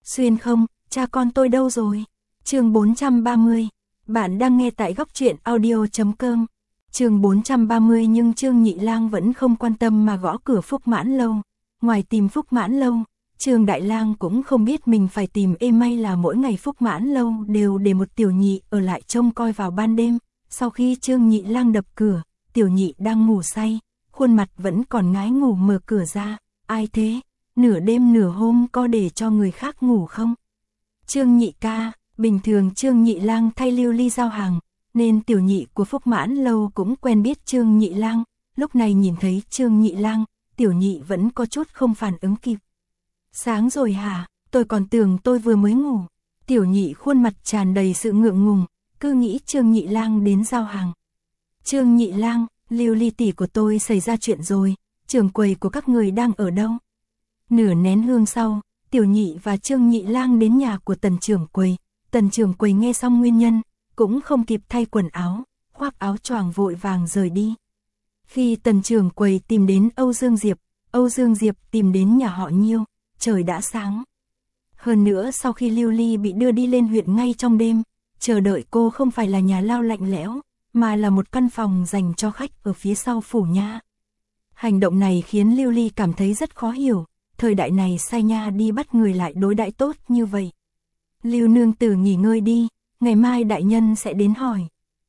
Xuyên không, cha con tôi đâu rồi? Chương 430. Bạn đang nghe tại góc truyện audio.com. Chương 430 nhưng Trương Nhị Lang vẫn không quan tâm mà gõ cửa Phúc Mãn Lâu. Ngoài tìm Phúc Mãn Lâu, Trương Đại Lang cũng không biết mình phải tìm may là mỗi ngày Phúc Mãn Lâu đều để một tiểu nhị ở lại trông coi vào ban đêm. Sau khi Trương Nhị Lang đập cửa, tiểu nhị đang ngủ say, khuôn mặt vẫn còn ngái ngủ mở cửa ra. Ai thế? Nửa đêm nửa hôm có để cho người khác ngủ không? Trương Nhị ca, bình thường Trương Nhị Lang thay Lưu Ly giao hàng, nên tiểu nhị của Phúc Mãn Lâu cũng quen biết Trương Nhị Lang. Lúc này nhìn thấy Trương Nhị Lang, tiểu nhị vẫn có chút không phản ứng kịp. Sáng rồi hả? Tôi còn tưởng tôi vừa mới ngủ. Tiểu nhị khuôn mặt tràn đầy sự ngượng ngùng, cứ nghĩ Trương Nhị Lang đến giao hàng. Trương Nhị Lang, Lưu Ly tỷ của tôi xảy ra chuyện rồi, trưởng quầy của các người đang ở đâu? Nửa nén hương sau, tiểu nhị và Trương Nhị Lang đến nhà của Tần trưởng quầy. Tần trưởng quầy nghe xong nguyên nhân, cũng không kịp thay quần áo, khoác áo choàng vội vàng rời đi. Khi Tần trưởng quầy tìm đến Âu Dương Diệp tìm đến nhà họ Nhiêu, trời đã sáng. Hơn nữa sau khi Lưu Ly bị đưa đi lên huyện ngay trong đêm, chờ đợi cô không phải là nhà lao lạnh lẽo, mà là một căn phòng dành cho khách ở phía sau phủ nha. Hành động này khiến Lưu Ly cảm thấy rất khó hiểu, thời đại này sai nha đi bắt người lại đối đãi tốt như vậy. Lưu nương tử nghỉ ngơi đi, ngày mai đại nhân sẽ đến hỏi.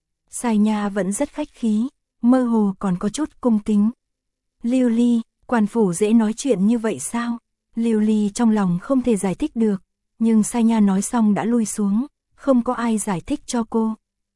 Sai nha vẫn rất khách khí, mơ hồ còn có chút cung kính. Lưu Ly, quan phủ dễ nói chuyện như vậy sao? Lưu Ly trong lòng không thể giải thích được, nhưng sai nha nói xong đã lui xuống, không có ai giải thích cho cô.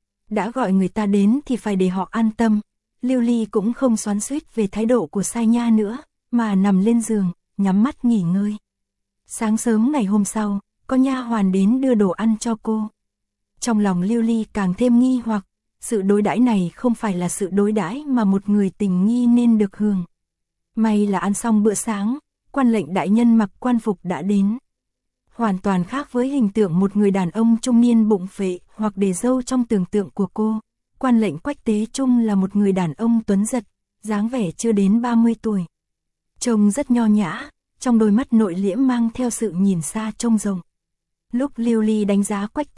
Đã gọi người ta đến thì phải để họ an tâm. Lưu Ly cũng không xoắn xuýt về thái độ của sai nha nữa, mà nằm lên giường, nhắm mắt nghỉ ngơi. Sáng sớm ngày hôm sau, có nha hoàn đến đưa đồ ăn cho cô. Trong lòng Lưu Ly càng thêm nghi hoặc, sự đối đãi này không phải là sự đối đãi mà một người tình nghi nên được hưởng. May là ăn xong bữa sáng, quan lệnh đại nhân mặc quan phục đã đến. Hoàn toàn khác với hình tượng một người đàn ông trung niên bụng phệ hoặc để râu trong tưởng tượng của cô. Quan lệnh Quách Tế Trung là một người đàn ông tuấn giật, dáng vẻ chưa đến 30 tuổi. Trông rất nho nhã, trong đôi mắt nội liễm mang theo sự nhìn xa trông rộng. Lúc Lưu Ly đánh giá Quách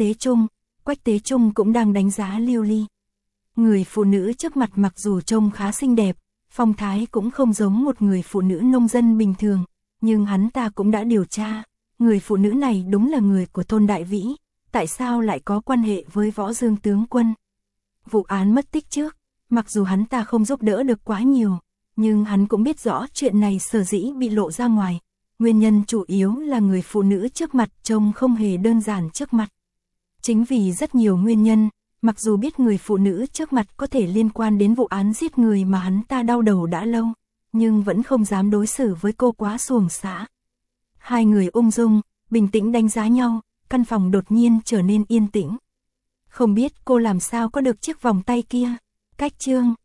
Tế Trung cũng đang đánh giá Lưu Ly. Người phụ nữ trước mặt mặc dù trông khá xinh đẹp, phong thái cũng không giống một người phụ nữ nông dân bình thường, nhưng hắn ta cũng đã điều tra, người phụ nữ này đúng là người của thôn Đại Vĩ, tại sao lại có quan hệ với Võ Dương tướng quân? Vụ án mất tích trước, mặc dù hắn ta không giúp đỡ được quá nhiều, nhưng hắn cũng biết rõ chuyện này sở dĩ bị lộ ra ngoài. Nguyên nhân chủ yếu là người phụ nữ trước mặt trông không hề đơn giản trước mặt. Chính vì rất nhiều nguyên nhân, mặc dù biết người phụ nữ trước mặt có thể liên quan đến vụ án giết người mà hắn ta đau đầu đã lâu, nhưng vẫn không dám đối xử với cô quá xuồng xã. Hai người ung dung, bình tĩnh đánh giá nhau, căn phòng đột nhiên trở nên yên tĩnh. Không biết cô làm sao có được chiếc vòng tay kia. Cách Trương